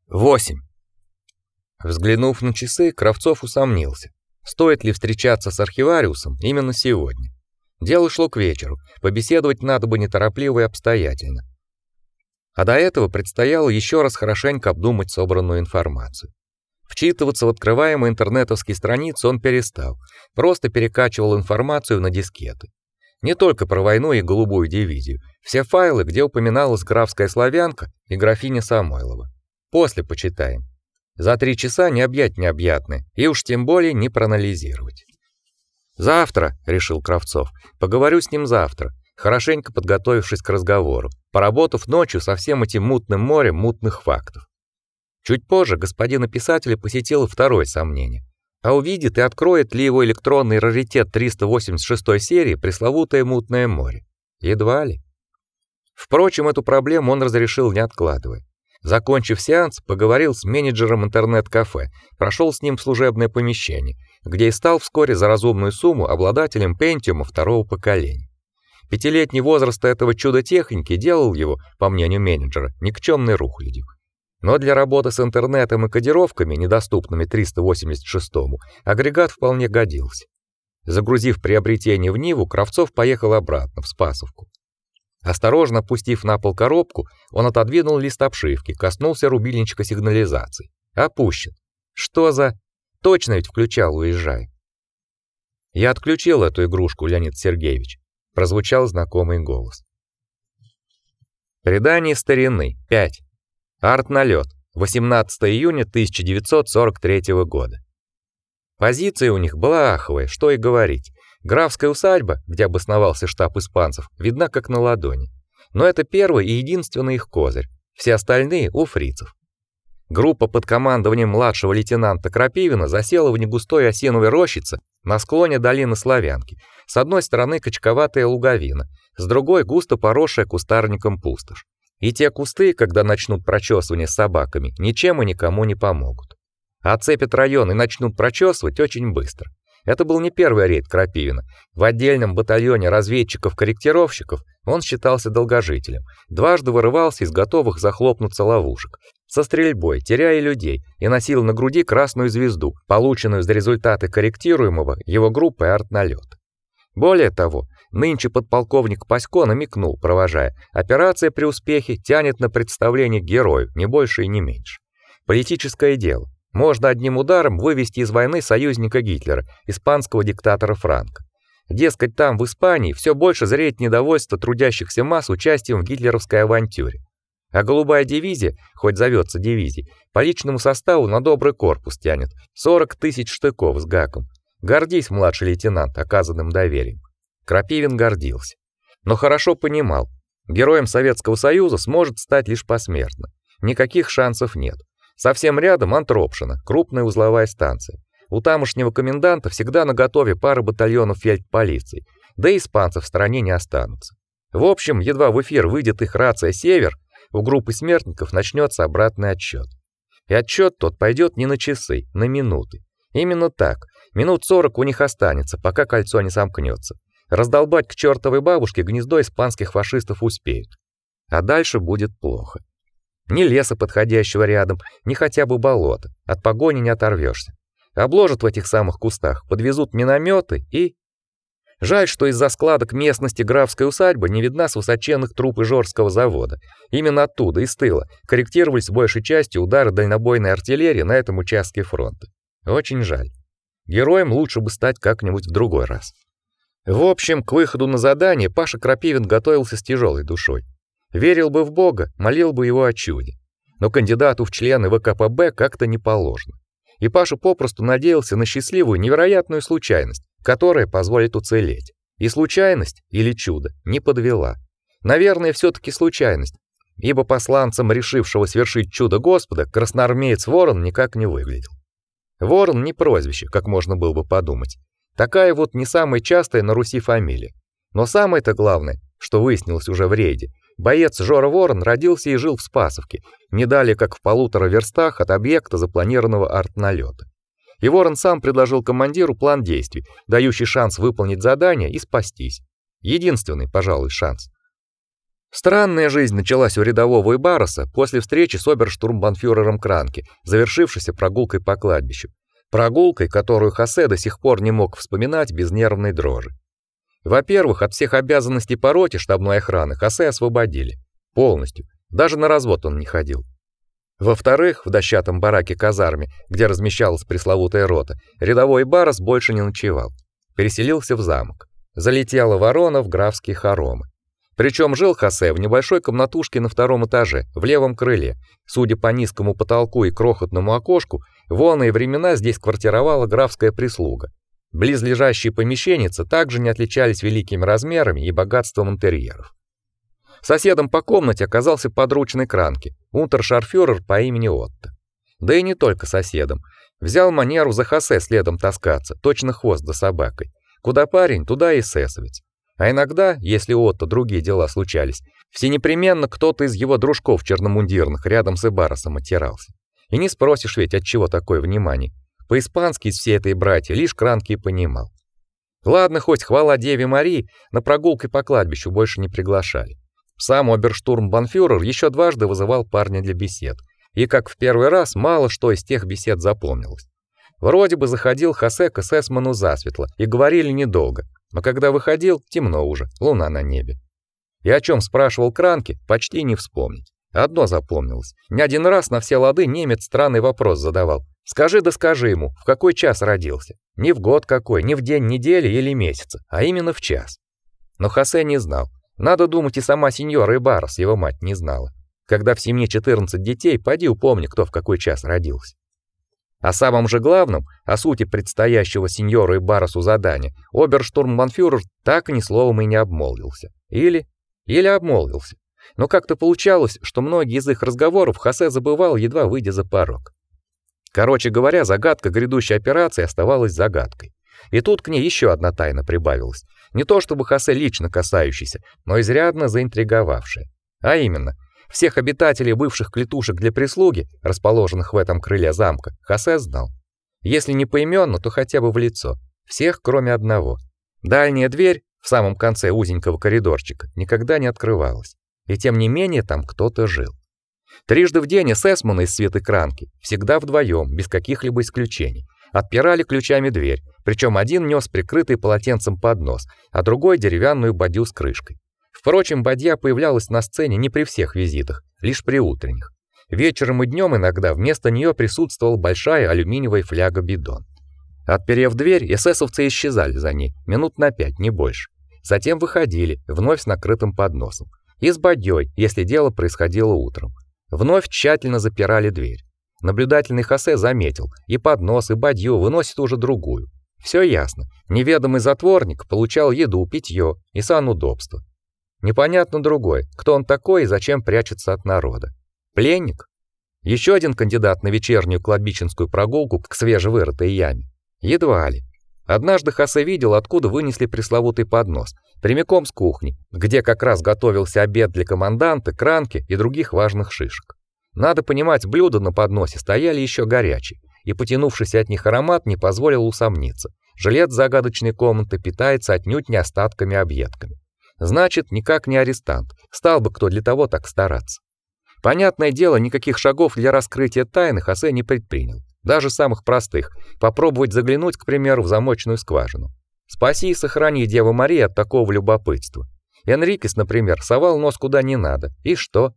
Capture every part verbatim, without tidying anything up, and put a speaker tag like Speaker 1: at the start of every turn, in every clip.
Speaker 1: восемь. Взглянув на часы, Кравцов усомнился, стоит ли встречаться с архивариусом именно сегодня. Дело шло к вечеру, побеседовать надо бы неторопливо и обстоятельно. А до этого предстояло еще раз хорошенько обдумать собранную информацию. Вчитываться в открываемые интернетовские страницы он перестал, просто перекачивал информацию на дискеты. Не только про войну и голубую дивизию, все файлы, где упоминалась графская славянка и графиня Самойлова. После почитаем. За три часа не объять необъятное, и уж тем более не проанализировать. Завтра, решил Кравцов, поговорю с ним завтра, хорошенько подготовившись к разговору, поработав ночью со всем этим мутным морем мутных фактов. Чуть позже господина писателя посетило второе сомнение. А увидит и откроет ли его электронный раритет триста восемьдесят шестой серии пресловутое мутное море? Едва ли. Впрочем, эту проблему он разрешил, не откладывая. Закончив сеанс, поговорил с менеджером интернет-кафе, прошел с ним в служебное помещение, где и стал вскоре за разумную сумму обладателем Pentium второго поколения. Пятилетний возраст этого чуда техники делал его, по мнению менеджера, никчемной рухлядью. Но для работы с интернетом и кодировками, недоступными триста восемьдесят шестому, агрегат вполне годился. Загрузив приобретение в Ниву, Кравцов поехал обратно в Спасовку. Осторожно опустив на пол коробку, он отодвинул лист обшивки, коснулся рубильничка сигнализации. Опущен. Что за... Точно ведь включал, уезжая. Я отключил эту игрушку, Леонид Сергеевич. Прозвучал знакомый голос. Предание старины. пять. Арт-налет. восемнадцатого июня тысяча девятьсот сорок третьего года. Позиция у них была аховая, что и говорить. Графская усадьба, где обосновался штаб испанцев, видна как на ладони. Но это первый и единственный их козырь. Все остальные у фрицев. Группа под командованием младшего лейтенанта Крапивина засела в негустой осиновой рощице на склоне долины Славянки. С одной стороны качковатая луговина, с другой густо поросшая кустарником пустошь. И те кусты, когда начнут прочесывание с собаками, ничем и никому не помогут. Оцепят район и начнут прочесывать очень быстро. Это был не первый рейд Крапивина. В отдельном батальоне разведчиков-корректировщиков он считался долгожителем. Дважды вырывался из готовых захлопнуться ловушек. Со стрельбой, теряя людей, и носил на груди красную звезду, полученную за результаты корректируемого его группой артналета. Более того, нынче подполковник Пасько намекнул, провожая: операция при успехе тянет на представление героев, не больше и не меньше. Политическое дело. Можно одним ударом вывести из войны союзника Гитлера, испанского диктатора Франко. Дескать, там, в Испании, все больше зреет недовольство трудящихся масс участием в гитлеровской авантюре. А голубая дивизия, хоть зовется дивизией, по личному составу на добрый корпус тянет сорок тысяч штыков с гаком. Гордись, младший лейтенант, оказанным доверием. Крапивин гордился, но хорошо понимал, героем Советского Союза сможет стать лишь посмертно. Никаких шансов нет. Совсем рядом Антропшина, крупная узловая станция. У тамошнего коменданта всегда наготове пара батальонов фельдполиции, да и испанцев в стороне не останутся. В общем, едва в эфир выйдет их рация «Север», у группы смертников начнется обратный отсчет. И отсчет тот пойдет не на часы, на минуты. Именно так. Минут сорок у них останется, пока кольцо не сомкнется. Раздолбать к чертовой бабушке гнездо испанских фашистов успеют. А дальше будет плохо. Ни леса подходящего рядом, ни хотя бы болота. От погони не оторвешься. Обложат в этих самых кустах, подвезут минометы и... Жаль, что из-за складок местности графской усадьбы не видна с высоченных труб Ижорского завода. Именно оттуда, из тыла, корректировались большей частью удары дальнобойной артиллерии на этом участке фронта. Очень жаль. Героем лучше бы стать как-нибудь в другой раз. В общем, к выходу на задание Паша Крапивин готовился с тяжелой душой. Верил бы в Бога, молил бы его о чуде. Но кандидату в члены ВКПБ как-то не положено. И Паша попросту надеялся на счастливую, невероятную случайность, которая позволит уцелеть. И случайность, или чудо, не подвела. Наверное, все-таки случайность, ибо посланцем решившего свершить чудо Господа красноармеец Ворон никак не выглядел. Ворон не прозвище, как можно было бы подумать. Такая вот не самая частая на Руси фамилия. Но самое-то главное, что выяснилось уже в рейде, боец Жора Ворон родился и жил в Спасовке, не далее как в полутора верстах от объекта запланированного артналета. И Ворон сам предложил командиру план действий, дающий шанс выполнить задание и спастись. Единственный, пожалуй, шанс. Странная жизнь началась у рядового Ибароса после встречи с оберштурмбанфюрером Кранке, завершившейся прогулкой по кладбищу. Прогулкой, которую Хосе до сих пор не мог вспоминать без нервной дрожи. Во-первых, от всех обязанностей по роте штабной охраны Хосе освободили. Полностью. Даже на развод он не ходил. Во-вторых, в дощатом бараке-казарме, где размещалась пресловутая рота, рядовой Ибарос больше не ночевал. Переселился в замок. Залетела ворона в графские хоромы. Причем жил Хосе в небольшой комнатушке на втором этаже, в левом крыле. Судя по низкому потолку и крохотному окошку, в оные времена здесь квартировала графская прислуга. Близлежащие помещеницы также не отличались великими размерами и богатством интерьеров. Соседом по комнате оказался подручный Кранке, унтершарфюрер по имени Отто. Да и не только соседом. Взял манеру за Хосе следом таскаться, точно хвост за собакой. Куда парень, туда и эсэсовец. А иногда, если у Отто другие дела случались, всенепременно кто-то из его дружков черномундирных рядом с Ибаросом оттирался. И не спросишь ведь, отчего такое внимание. По-испански из всей этой братьи лишь Кранке и понимал. Ладно, хоть хвала Деве Марии, на прогулки по кладбищу больше не приглашали. Сам оберштурмбанфюрер еще дважды вызывал парня для бесед. И как в первый раз, мало что из тех бесед запомнилось. Вроде бы заходил Хосе к эсэсману засветло, и говорили недолго. Но когда выходил, темно уже, луна на небе. И о чем спрашивал Кранке, почти не вспомнить. Одно запомнилось. Не один раз на все лады немец странный вопрос задавал. Скажи да скажи ему, в какой час родился. Не в год какой, не в день недели или месяца, а именно в час. Но Хосе не знал. Надо думать, и сама сеньора Ибарос, его мать, не знала. Когда в семье четырнадцать детей, поди упомни, кто в какой час родился. О самом же главном, о сути предстоящего сеньору Ибаросу задания, оберштурмбанфюрер так ни словом и не обмолвился. Или... или обмолвился. Но как-то получалось, что многие из их разговоров Хосе забывал, едва выйдя за порог. Короче говоря, загадка грядущей операции оставалась загадкой. И тут к ней еще одна тайна прибавилась. Не то чтобы Хосе лично касающийся, но изрядно заинтриговавшая. А именно, всех обитателей бывших клетушек для прислуги, расположенных в этом крыле замка, Хосе знал. Если не поименно, то хотя бы в лицо. Всех, кроме одного. Дальняя дверь, в самом конце узенького коридорчика, никогда не открывалась. И тем не менее там кто-то жил. Трижды в день эсэсманы из Светы Кранки, всегда вдвоем, без каких-либо исключений, отпирали ключами дверь, причем один нес прикрытый полотенцем поднос, а другой деревянную бадью с крышкой. Впрочем, бадья появлялась на сцене не при всех визитах, лишь при утренних. Вечером и днем иногда вместо нее присутствовала большая алюминиевая фляга-бидон. Отперев дверь, эсэсовцы исчезали за ней, минут на пять, не больше. Затем выходили, вновь с накрытым подносом. И с бадьей, если дело происходило утром. Вновь тщательно запирали дверь. Наблюдательный Хосе заметил, и поднос, и бадью выносит уже другую. Все ясно. Неведомый затворник получал еду, питье и санудобство. Непонятно другое, кто он такой и зачем прячется от народа. Пленник? Еще один кандидат на вечернюю кладбищенскую прогулку к свежевырытой яме? Едва ли. Однажды Хосе видел, откуда вынесли пресловутый поднос, прямиком с кухни, где как раз готовился обед для команданта, Кранки и других важных шишек. Надо понимать, блюда на подносе стояли еще горячие, и потянувшийся от них аромат не позволил усомниться. Жилет загадочной комнаты питается отнюдь не остатками-объедками. Значит, никак не арестант. Стал бы кто для того так стараться. Понятное дело, никаких шагов для раскрытия тайны Хосе не предпринял. Даже самых простых. Попробовать заглянуть, к примеру, в замочную скважину. Спаси и сохрани Дева Мария от такого любопытства. Энрикес, например, совал нос куда не надо. И что?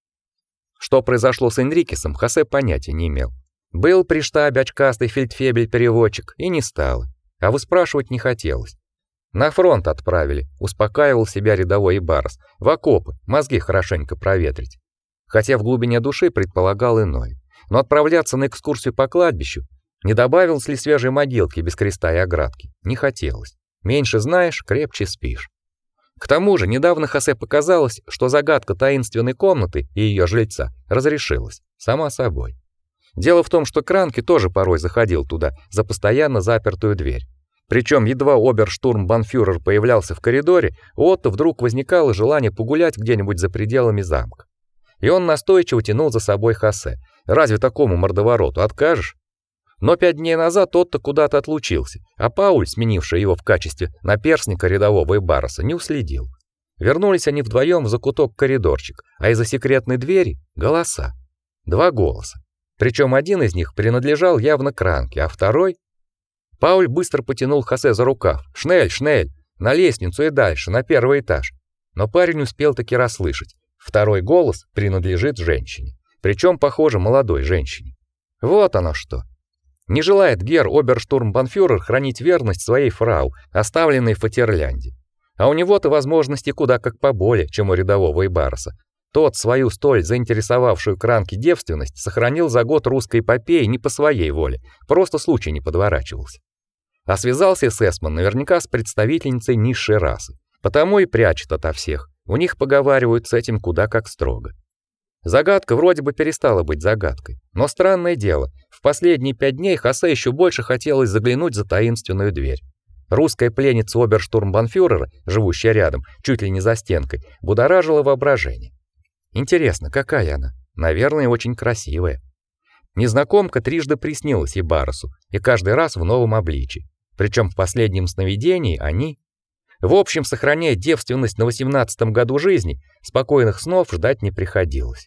Speaker 1: Что произошло с Энрикесом, Хосе понятия не имел. Был при штабе очкастый фельдфебель-переводчик, и не стало. А выспрашивать не хотелось. На фронт отправили, успокаивал себя рядовой Ибарос. В окопы, мозги хорошенько проветрить. Хотя в глубине души предполагал иное. Но отправляться на экскурсию по кладбищу, не добавилось ли свежей могилки без креста и оградки, не хотелось. Меньше знаешь, крепче спишь. К тому же, недавно Хосе показалось, что загадка таинственной комнаты и ее жильца разрешилась, сама собой. Дело в том, что Кранке тоже порой заходил туда, за постоянно запертую дверь. Причем едва оберштурмбанфюрер появлялся в коридоре, у Отто вдруг возникало желание погулять где-нибудь за пределами замка. И он настойчиво тянул за собой Хосе. Разве такому мордовороту откажешь? Но пять дней назад Отто куда-то отлучился, а Пауль, сменивший его в качестве наперстника рядового Ибароса, не уследил. Вернулись они вдвоем в закуток-коридорчик, а из-за секретной двери голоса. Два голоса. Причем один из них принадлежал явно Кранке, а второй... Пауль быстро потянул Хосе за рукав. «Шнель, Шнель! На лестницу и дальше, на первый этаж!» Но парень успел таки расслышать. Второй голос принадлежит женщине. Причем, похоже, молодой женщине. Вот оно что. Не желает гер оберштурмбанфюрер хранить верность своей фрау, оставленной в Фатерлянде. А у него-то возможности куда как поболее, чем у рядового Ибароса. Тот свою столь заинтересовавшую Кранке девственность сохранил за год русской эпопеи не по своей воле, просто случай не подворачивался. А связался эсэсман наверняка с представительницей низшей расы, потому и прячет ото всех. У них поговаривают с этим куда как строго. Загадка вроде бы перестала быть загадкой, но странное дело, в последние пять дней Хосе еще больше хотелось заглянуть за таинственную дверь. Русская пленница оберштурмбанфюрера, живущая рядом, чуть ли не за стенкой, будоражила воображение. Интересно, какая она? Наверное, очень красивая. Незнакомка трижды приснилась Ибаросу, и каждый раз в новом обличии. Причем в последнем сновидении они... В общем, сохраняя девственность на восемнадцатом году жизни, спокойных снов ждать не приходилось.